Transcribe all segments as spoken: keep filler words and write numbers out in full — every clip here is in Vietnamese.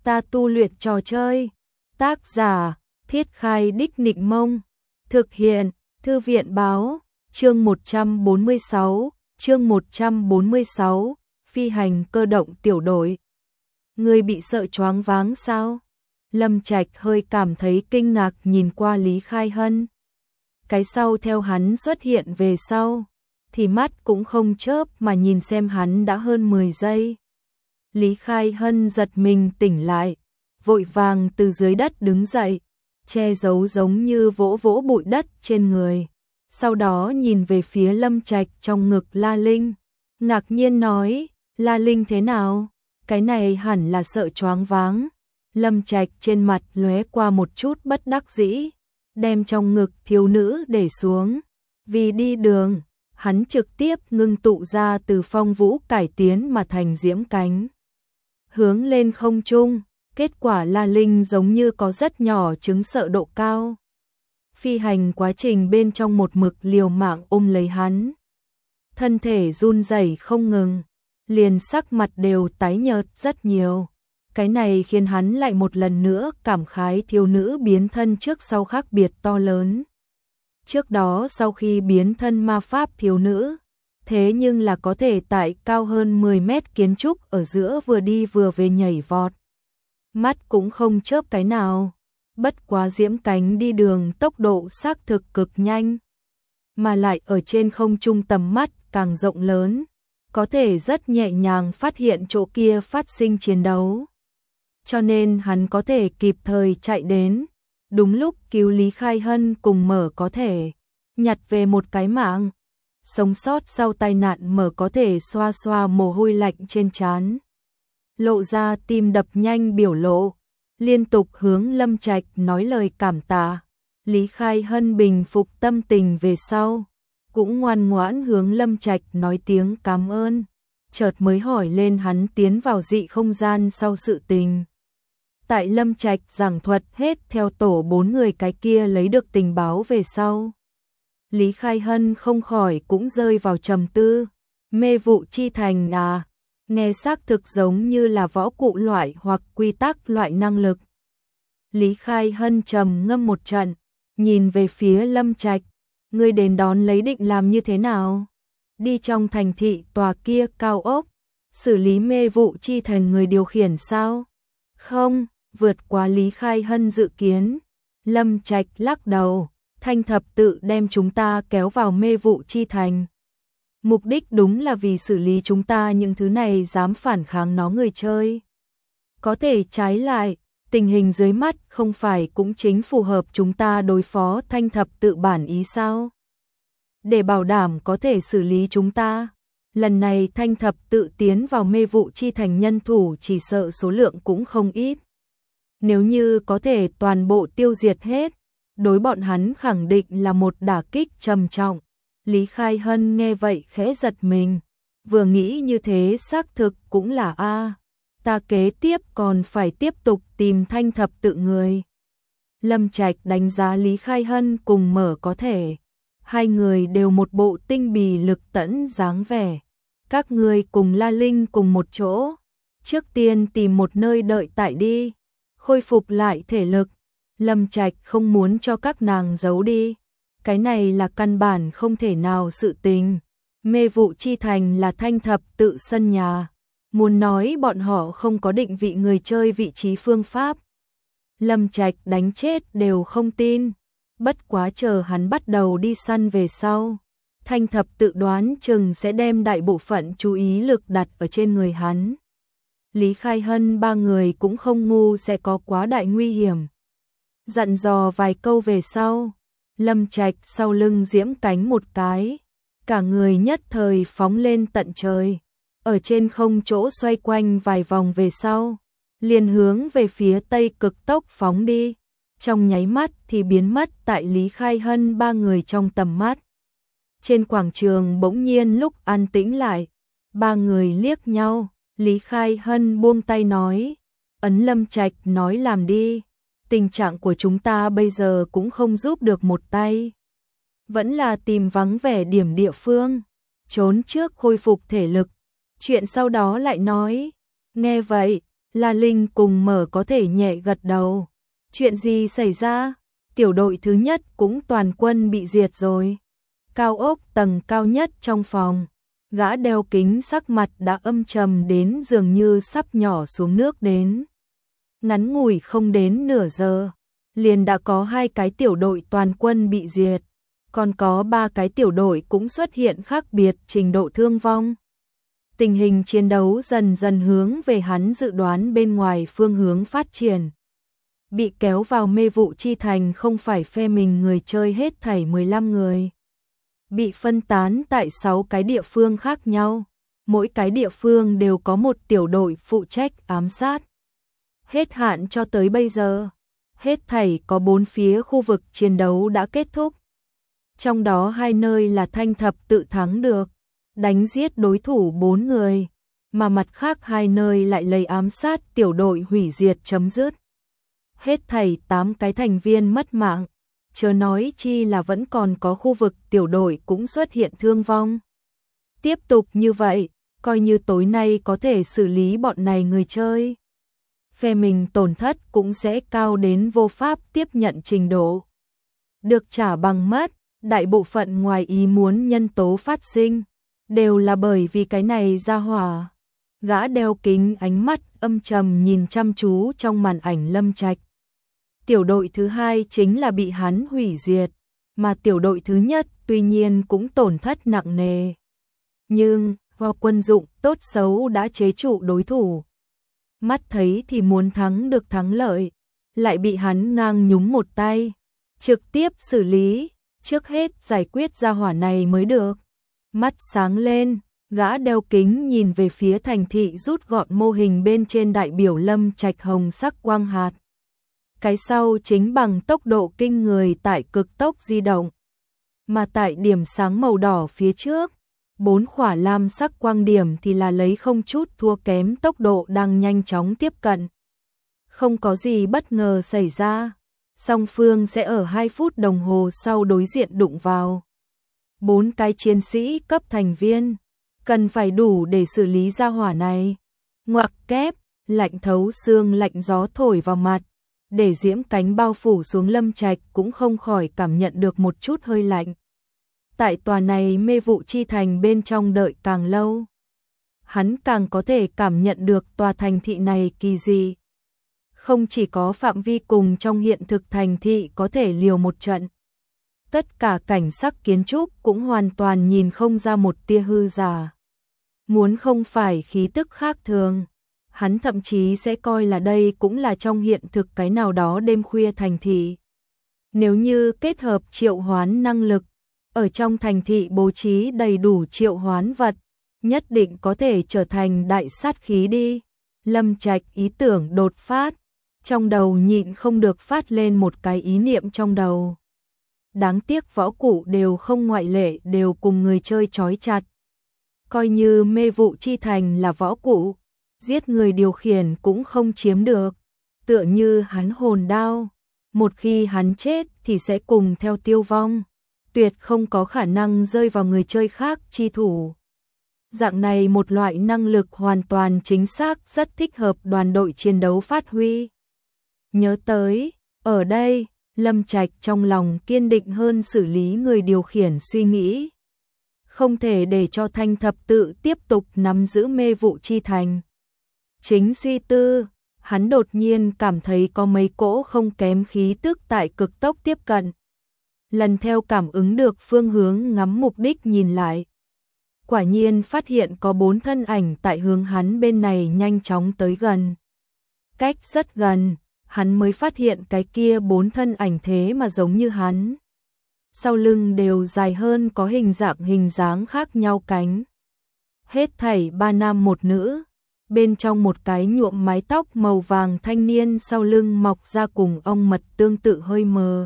ta tu luyện trò chơi. Tác giả, Thiết Khai Đích Nịnh Mông. Thực hiện, Thư viện Báo. Chương một trăm bốn mươi sáu, chương một trăm bốn mươi sáu, phi hành cơ động tiểu đội. Người bị sợ choáng váng sao? Lâm Trạch hơi cảm thấy kinh ngạc nhìn qua Lý Khai Hân. Cái sau theo hắn xuất hiện về sau, thì mắt cũng không chớp mà nhìn xem hắn đã hơn mười giây. Lý Khai Hân giật mình tỉnh lại, vội vàng từ dưới đất đứng dậy, che giấu giống như vỗ vỗ bụi đất trên người. Sau đó nhìn về phía Lâm Trạch trong ngực La Linh, ngạc nhiên nói, La Linh thế nào? Cái này hẳn là sợ choáng váng. Lâm Trạch trên mặt lóe qua một chút bất đắc dĩ, đem trong ngực thiếu nữ để xuống. Vì đi đường, hắn trực tiếp ngưng tụ ra từ phong vũ cải tiến mà thành diễm cánh, hướng lên không trung. Kết quả La Linh giống như có rất nhỏ chứng sợ độ cao. Phi hành quá trình bên trong một mực liều mạng ôm lấy hắn. Thân thể run rẩy không ngừng, liền sắc mặt đều tái nhợt rất nhiều. Cái này khiến hắn lại một lần nữa cảm khái thiếu nữ biến thân trước sau khác biệt to lớn. Trước đó sau khi biến thân ma pháp thiếu nữ, thế nhưng là có thể tại cao hơn mười mét kiến trúc ở giữa vừa đi vừa về nhảy vọt. Mắt cũng không chớp cái nào. Bất quá diễm cánh đi đường tốc độ xác thực cực nhanh, mà lại ở trên không trung tầm mắt càng rộng lớn, có thể rất nhẹ nhàng phát hiện chỗ kia phát sinh chiến đấu. Cho nên hắn có thể kịp thời chạy đến, đúng lúc cứu Lý Khai Hân cùng Mở có thể nhặt về một cái mạng. Sống sót sau tai nạn Mở có thể xoa xoa mồ hôi lạnh trên trán, lộ ra tim đập nhanh biểu lộ, liên tục hướng Lâm Trạch nói lời cảm tạ. Lý Khai Hân bình phục tâm tình về sau, cũng ngoan ngoãn hướng Lâm Trạch nói tiếng cảm ơn, chợt mới hỏi lên hắn tiến vào dị không gian sau sự tình. Tại Lâm Trạch giảng thuật hết theo tổ bốn người cái kia lấy được tình báo về sau, Lý Khai Hân không khỏi cũng rơi vào trầm tư. Mê vụ chi thành à? Nghe xác thực giống như là võ cụ loại hoặc quy tắc loại năng lực. Lý Khai Hân trầm ngâm một trận, nhìn về phía Lâm Trạch, ngươi đến đón lấy định làm như thế nào? Đi trong thành thị tòa kia cao ốc, xử lý mê vụ chi thành người điều khiển sao? Không, vượt quá Lý Khai Hân dự kiến. Lâm Trạch lắc đầu, thanh thập tự đem chúng ta kéo vào mê vụ chi thành. Mục đích đúng là vì xử lý chúng ta những thứ này dám phản kháng nó người chơi. Có thể trái lại, tình hình dưới mắt không phải cũng chính phù hợp chúng ta đối phó thanh thập tự bản ý sao? Để bảo đảm có thể xử lý chúng ta, lần này thanh thập tự tiến vào mê vụ chi thành nhân thủ chỉ sợ số lượng cũng không ít. Nếu như có thể toàn bộ tiêu diệt hết, đối bọn hắn khẳng định là một đả kích trầm trọng. Lý Khai Hân nghe vậy khẽ giật mình, vừa nghĩ như thế xác thực cũng là a, ta kế tiếp còn phải tiếp tục tìm thanh thập tự người. Lâm Trạch đánh giá Lý Khai Hân cùng Mở có thể, hai người đều một bộ tinh bì lực tẫn dáng vẻ. Các người cùng La Linh cùng một chỗ, trước tiên tìm một nơi đợi tại đi, khôi phục lại thể lực. Lâm Trạch không muốn cho các nàng giấu đi. Cái này là căn bản không thể nào sự tình. Mê vụ chi thành là thanh thập tự sân nhà. Muốn nói bọn họ không có định vị người chơi vị trí phương pháp, Lâm Trạch đánh chết đều không tin. Bất quá chờ hắn bắt đầu đi săn về sau, thanh thập tự đoán chừng sẽ đem đại bộ phận chú ý lực đặt ở trên người hắn. Lý Khai Hân ba người cũng không ngu sẽ có quá đại nguy hiểm. Dặn dò vài câu về sau, Lâm Trạch sau lưng diễm cánh một cái, cả người nhất thời phóng lên tận trời, ở trên không chỗ xoay quanh vài vòng về sau, liền hướng về phía tây cực tốc phóng đi, trong nháy mắt thì biến mất tại Lý Khai Hân ba người trong tầm mắt. Trên quảng trường bỗng nhiên lúc an tĩnh lại, ba người liếc nhau, Lý Khai Hân buông tay nói, ấn Lâm Trạch nói làm đi. Tình trạng của chúng ta bây giờ cũng không giúp được một tay. Vẫn là tìm vắng vẻ điểm địa phương, trốn trước khôi phục thể lực, chuyện sau đó lại nói. Nghe vậy, La Linh cùng Mở có thể nhẹ gật đầu. Chuyện gì xảy ra? Tiểu đội thứ nhất cũng toàn quân bị diệt rồi. Cao ốc tầng cao nhất trong phòng, gã đeo kính sắc mặt đã âm trầm đến dường như sắp nhỏ xuống nước đến. Ngắn ngủi không đến nửa giờ, liền đã có hai cái tiểu đội toàn quân bị diệt, còn có ba cái tiểu đội cũng xuất hiện khác biệt trình độ thương vong. Tình hình chiến đấu dần dần hướng về hắn dự đoán bên ngoài phương hướng phát triển. Bị kéo vào mê vụ chi thành không phải phe mình người chơi hết thảy mười lăm người. Bị phân tán tại sáu cái địa phương khác nhau, mỗi cái địa phương đều có một tiểu đội phụ trách ám sát. Hết hạn cho tới bây giờ, hết thảy có bốn phía khu vực chiến đấu đã kết thúc. Trong đó hai nơi là Thanh Thập tự thắng được, đánh giết đối thủ bốn người, mà mặt khác hai nơi lại lấy ám sát tiểu đội hủy diệt chấm dứt. Hết thảy tám cái thành viên mất mạng, chớ nói chi là vẫn còn có khu vực tiểu đội cũng xuất hiện thương vong. Tiếp tục như vậy, coi như tối nay có thể xử lý bọn này người chơi, phe mình tổn thất cũng sẽ cao đến vô pháp tiếp nhận trình độ. Được trả bằng mất, đại bộ phận ngoài ý muốn nhân tố phát sinh, đều là bởi vì cái này ra hỏa. Gã đeo kính ánh mắt âm trầm nhìn chăm chú trong màn ảnh Lâm Trạch. Tiểu đội thứ hai chính là bị hắn hủy diệt, mà tiểu đội thứ nhất tuy nhiên cũng tổn thất nặng nề. Nhưng, vào quân dụng tốt xấu đã chế trụ đối thủ. Mắt thấy thì muốn thắng được thắng lợi, lại bị hắn ngang nhúng một tay. Trực tiếp xử lý, trước hết giải quyết ra hỏa này mới được. Mắt sáng lên, gã đeo kính nhìn về phía thành thị rút gọn mô hình bên trên đại biểu Lâm Trạch hồng sắc quang hạt. Cái sau chính bằng tốc độ kinh người tại cực tốc di động. Mà tại điểm sáng màu đỏ phía trước, bốn khỏa lam sắc quang điểm thì là lấy không chút thua kém tốc độ đang nhanh chóng tiếp cận. Không có gì bất ngờ xảy ra, song phương sẽ ở hai phút đồng hồ sau đối diện đụng vào. Bốn cái chiến sĩ cấp thành viên, cần phải đủ để xử lý ra hỏa này. Ngoặc kép, lạnh thấu xương lạnh gió thổi vào mặt, để diễm cánh bao phủ xuống Lâm Trạch cũng không khỏi cảm nhận được một chút hơi lạnh. Tại tòa này mê vụ chi thành bên trong đợi càng lâu, hắn càng có thể cảm nhận được tòa thành thị này kỳ dị. Không chỉ có phạm vi cùng trong hiện thực thành thị có thể liều một trận, tất cả cảnh sắc kiến trúc cũng hoàn toàn nhìn không ra một tia hư giả. Muốn không phải khí tức khác thường, hắn thậm chí sẽ coi là đây cũng là trong hiện thực cái nào đó đêm khuya thành thị. Nếu như kết hợp triệu hoán năng lực, ở trong thành thị bố trí đầy đủ triệu hoán vật, nhất định có thể trở thành đại sát khí đi. Lâm Trạch ý tưởng đột phát, trong đầu nhịn không được phát lên một cái ý niệm trong đầu. Đáng tiếc võ cụ đều không ngoại lệ đều cùng người chơi trói chặt. Coi như mê vụ chi thành là võ cụ, giết người điều khiển cũng không chiếm được. Tựa như hắn hồn đao, một khi hắn chết thì sẽ cùng theo tiêu vong, tuyệt không có khả năng rơi vào người chơi khác chi thủ. Dạng này một loại năng lực hoàn toàn chính xác rất thích hợp đoàn đội chiến đấu phát huy. Nhớ tới, ở đây, Lâm Trạch trong lòng kiên định hơn xử lý người điều khiển suy nghĩ. Không thể để cho Thanh Thập tự tiếp tục nắm giữ mê vụ chi thành. Chính suy tư, hắn đột nhiên cảm thấy có mấy cỗ không kém khí tức tại cực tốc tiếp cận. Lần theo cảm ứng được phương hướng ngắm mục đích nhìn lại. Quả nhiên phát hiện có bốn thân ảnh tại hướng hắn bên này nhanh chóng tới gần. Cách rất gần, hắn mới phát hiện cái kia bốn thân ảnh thế mà giống như hắn. Sau lưng đều dài hơn có hình dạng hình dáng khác nhau cánh. Hết thảy ba nam một nữ, bên trong một cái nhuộm mái tóc màu vàng thanh niên sau lưng mọc ra cùng ong mật tương tự hơi mờ.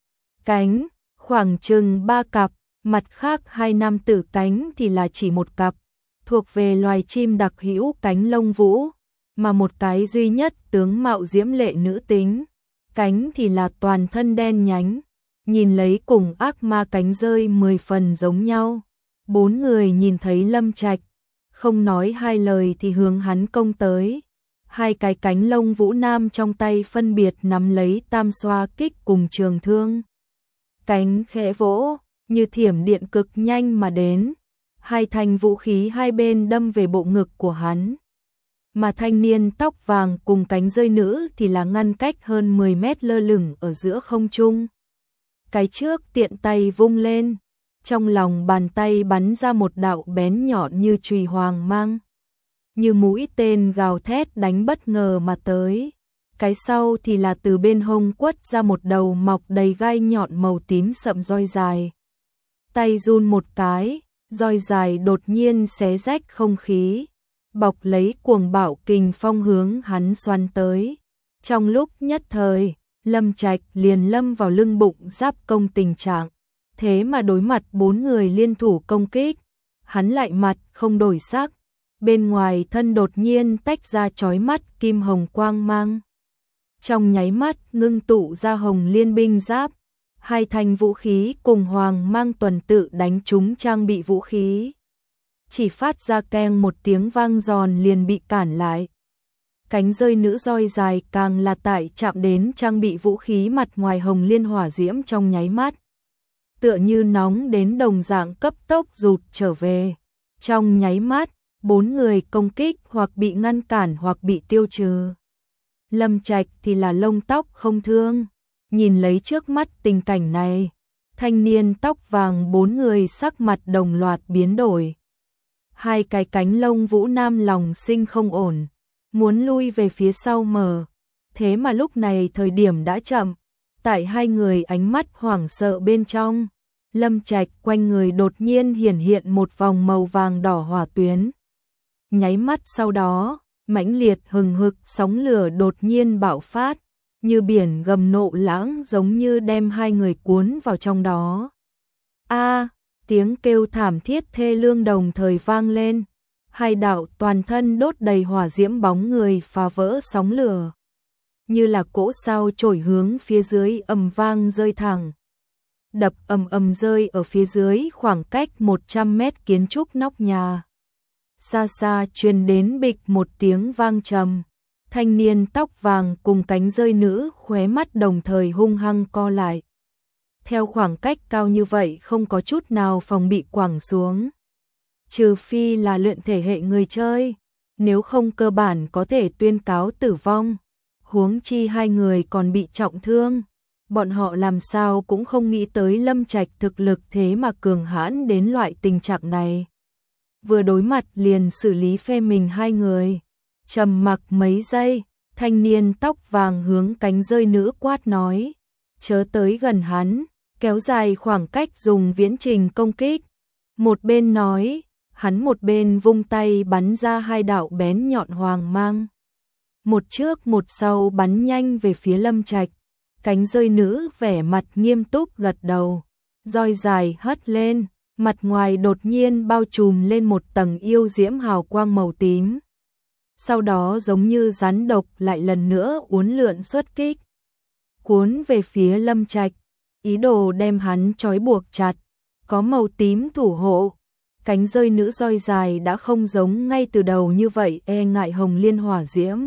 Cánh, khoảng chừng ba cặp, mặt khác hai nam tử cánh thì là chỉ một cặp, thuộc về loài chim đặc hữu cánh lông vũ, mà một cái duy nhất tướng mạo diễm lệ nữ tính, cánh thì là toàn thân đen nhánh, nhìn lấy cùng ác ma cánh rơi mười phần giống nhau. Bốn người nhìn thấy Lâm Trạch, không nói hai lời thì hướng hắn công tới. Hai cái cánh lông vũ nam trong tay phân biệt nắm lấy tam xoa kích cùng trường thương. Cánh khẽ vỗ, như thiểm điện cực nhanh mà đến. Hai thanh vũ khí hai bên đâm về bộ ngực của hắn. Mà thanh niên tóc vàng cùng cánh rơi nữ thì là ngăn cách hơn mười mét lơ lửng ở giữa không trung. Cái trước tiện tay vung lên, trong lòng bàn tay bắn ra một đạo bén nhọn như chùy hoàng mang. Như mũi tên gào thét đánh bất ngờ mà tới. Cái sau thì là từ bên hông quất ra một đầu mọc đầy gai nhọn màu tím sậm roi dài. Tay run một cái, roi dài đột nhiên xé rách không khí, bọc lấy cuồng bạo kình phong hướng hắn xoắn tới. Trong lúc nhất thời, Lâm Trạch liền lâm vào lưng bụng giáp công tình trạng. Thế mà đối mặt bốn người liên thủ công kích, hắn lại mặt không đổi sắc. Bên ngoài thân đột nhiên tách ra chói mắt kim hồng quang mang. Trong nháy mắt ngưng tụ ra hồng liên binh giáp. Hai thanh vũ khí cùng hoàng mang tuần tự đánh trúng trang bị vũ khí. Chỉ phát ra keng một tiếng vang giòn liền bị cản lại. Cánh rơi nữ roi dài càng là tại chạm đến trang bị vũ khí mặt ngoài hồng liên hỏa diễm trong nháy mắt. Tựa như nóng đến đồng dạng cấp tốc rụt trở về. Trong nháy mắt, bốn người công kích hoặc bị ngăn cản hoặc bị tiêu trừ. Lâm Trạch thì là lông tóc không thương. Nhìn lấy trước mắt tình cảnh này, thanh niên tóc vàng bốn người sắc mặt đồng loạt biến đổi. Hai cái cánh lông vũ nam lòng sinh không ổn, muốn lui về phía sau mờ. Thế mà lúc này thời điểm đã chậm, tại hai người ánh mắt hoảng sợ bên trong, Lâm Trạch quanh người đột nhiên hiển hiện một vòng màu vàng đỏ hỏa tuyến. Nháy mắt sau đó, mãnh liệt hừng hực sóng lửa đột nhiên bạo phát, như biển gầm nộ lãng giống như đem hai người cuốn vào trong đó. A, tiếng kêu thảm thiết thê lương đồng thời vang lên. Hai đạo toàn thân đốt đầy hỏa diễm bóng người phá vỡ sóng lửa, như là cỗ sao trổi hướng phía dưới ầm vang rơi thẳng. Đập ầm ầm rơi ở phía dưới khoảng cách một trăm mét kiến trúc nóc nhà. Xa xa truyền đến bịch một tiếng vang trầm. Thanh niên tóc vàng cùng cánh rơi nữ khóe mắt đồng thời hung hăng co lại. Theo khoảng cách cao như vậy không có chút nào phòng bị quẳng xuống. Trừ phi là luyện thể hệ người chơi, nếu không cơ bản có thể tuyên cáo tử vong. Huống chi hai người còn bị trọng thương. Bọn họ làm sao cũng không nghĩ tới Lâm Trạch thực lực thế mà cường hãn đến loại tình trạng này. Vừa đối mặt liền xử lý phe mình hai người. Trầm mặc mấy giây, thanh niên tóc vàng hướng cánh rơi nữ quát nói. Chớ tới gần hắn, kéo dài khoảng cách dùng viễn trình công kích. Một bên nói, hắn một bên vung tay bắn ra hai đạo bén nhọn hoàng mang. Một trước một sau bắn nhanh về phía Lâm Trạch. Cánh rơi nữ vẻ mặt nghiêm túc gật đầu, roi dài hất lên, mặt ngoài đột nhiên bao trùm lên một tầng yêu diễm hào quang màu tím. Sau đó giống như rắn độc lại lần nữa uốn lượn xuất kích, cuốn về phía Lâm Trạch, ý đồ đem hắn trói buộc chặt. Có màu tím thủ hộ, cánh rơi nữ roi dài đã không giống ngay từ đầu như vậy e ngại hồng liên hỏa diễm.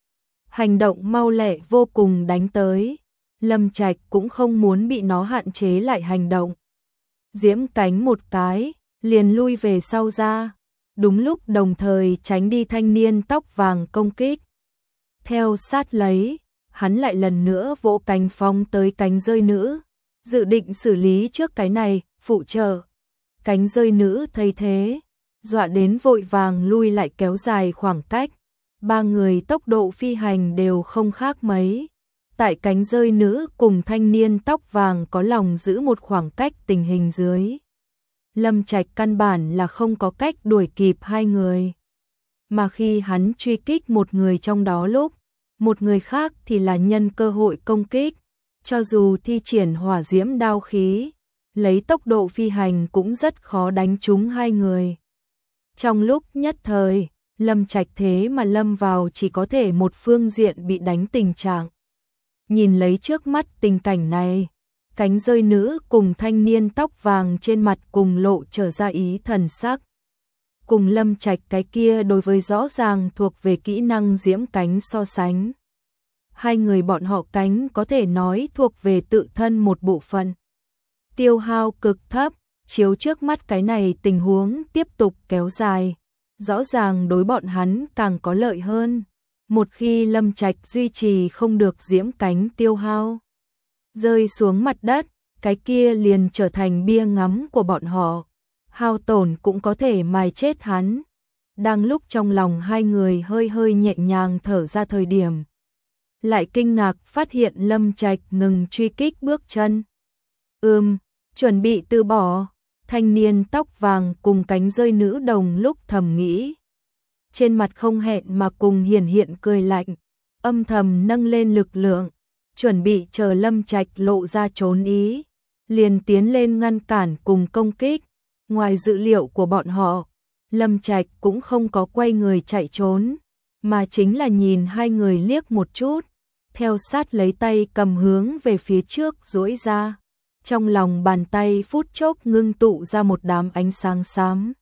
Hành động mau lẹ vô cùng đánh tới. Lâm Trạch cũng không muốn bị nó hạn chế lại hành động. Diễm cánh một cái, liền lui về sau ra. Đúng lúc đồng thời tránh đi thanh niên tóc vàng công kích. Theo sát lấy, hắn lại lần nữa vỗ cánh phóng tới cánh rơi nữ. Dự định xử lý trước cái này, phụ trợ. Cánh rơi nữ thấy thế, dọa đến vội vàng lui lại kéo dài khoảng cách. Ba người tốc độ phi hành đều không khác mấy. Tại cánh rơi nữ cùng thanh niên tóc vàng có lòng giữ một khoảng cách tình hình dưới. Lâm Trạch căn bản là không có cách đuổi kịp hai người. Mà khi hắn truy kích một người trong đó lúc, một người khác thì là nhân cơ hội công kích. Cho dù thi triển hỏa diễm đao khí, lấy tốc độ phi hành cũng rất khó đánh trúng hai người. Trong lúc nhất thời, Lâm Trạch thế mà lâm vào chỉ có thể một phương diện bị đánh tình trạng. Nhìn lấy trước mắt tình cảnh này, cánh rơi nữ cùng thanh niên tóc vàng trên mặt cùng lộ trở ra ý thần sắc. cùng Lâm Trạch cái kia đối với rõ ràng thuộc về kỹ năng diễm cánh so sánh. Hai người bọn họ cánh có thể nói thuộc về tự thân một bộ phận. Tiêu hao cực thấp, chiếu trước mắt cái này tình huống tiếp tục kéo dài. Rõ ràng đối bọn hắn càng có lợi hơn. Một khi Lâm Trạch duy trì không được diễm cánh tiêu hao, rơi xuống mặt đất, cái kia liền trở thành bia ngắm của bọn họ. Hao tổn cũng có thể mài chết hắn. Đang lúc trong lòng hai người hơi hơi nhẹ nhàng thở ra thời điểm, lại kinh ngạc phát hiện Lâm Trạch ngừng truy kích bước chân. Ừm, chuẩn bị từ bỏ. Thanh niên tóc vàng cùng cánh rơi nữ đồng lúc thầm nghĩ. Trên mặt không hẹn mà cùng hiển hiện cười lạnh, âm thầm nâng lên lực lượng, chuẩn bị chờ Lâm Trạch lộ ra trốn ý, liền tiến lên ngăn cản cùng công kích. Ngoài dự liệu của bọn họ, Lâm Trạch cũng không có quay người chạy trốn, mà chính là nhìn hai người liếc một chút, theo sát lấy tay cầm hướng về phía trước duỗi ra. Trong lòng bàn tay phút chốc ngưng tụ ra một đám ánh sáng xám,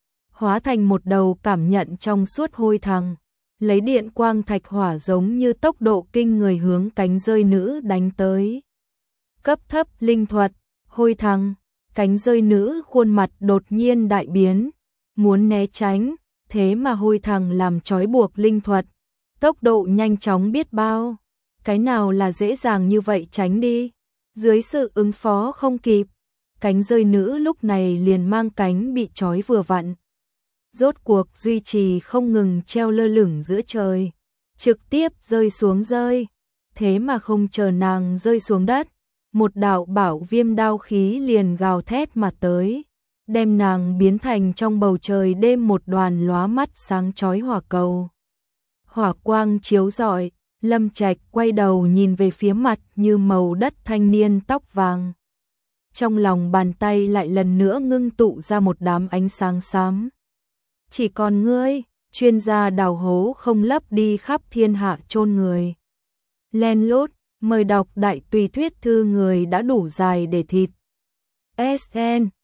hóa thành một đầu cảm nhận trong suốt hôi thằng, lấy điện quang thạch hỏa giống như tốc độ kinh người hướng cánh rơi nữ đánh tới. Cấp thấp linh thuật, hôi thằng, cánh rơi nữ khuôn mặt đột nhiên đại biến, muốn né tránh, thế mà hôi thằng làm trói buộc linh thuật, tốc độ nhanh chóng biết bao, cái nào là dễ dàng như vậy tránh đi. Dưới sự ứng phó không kịp, cánh rơi nữ lúc này liền mang cánh bị trói vừa vặn. Rốt cuộc duy trì không ngừng treo lơ lửng giữa trời, trực tiếp rơi xuống rơi. Thế mà không chờ nàng rơi xuống đất, một đạo bảo viêm đao khí liền gào thét mà tới, đem nàng biến thành trong bầu trời đêm một đoàn lóa mắt sáng chói hỏa cầu. Hỏa quang chiếu rọi, Lâm Trạch quay đầu nhìn về phía mặt như màu đất thanh niên tóc vàng. Trong lòng bàn tay lại lần nữa ngưng tụ ra một đám ánh sáng xám. Chỉ còn ngươi, chuyên gia đào hố không lấp đi khắp thiên hạ chôn người. Len lút, mời đọc đại tùy thuyết thư người đã đủ dài để thịt. ét en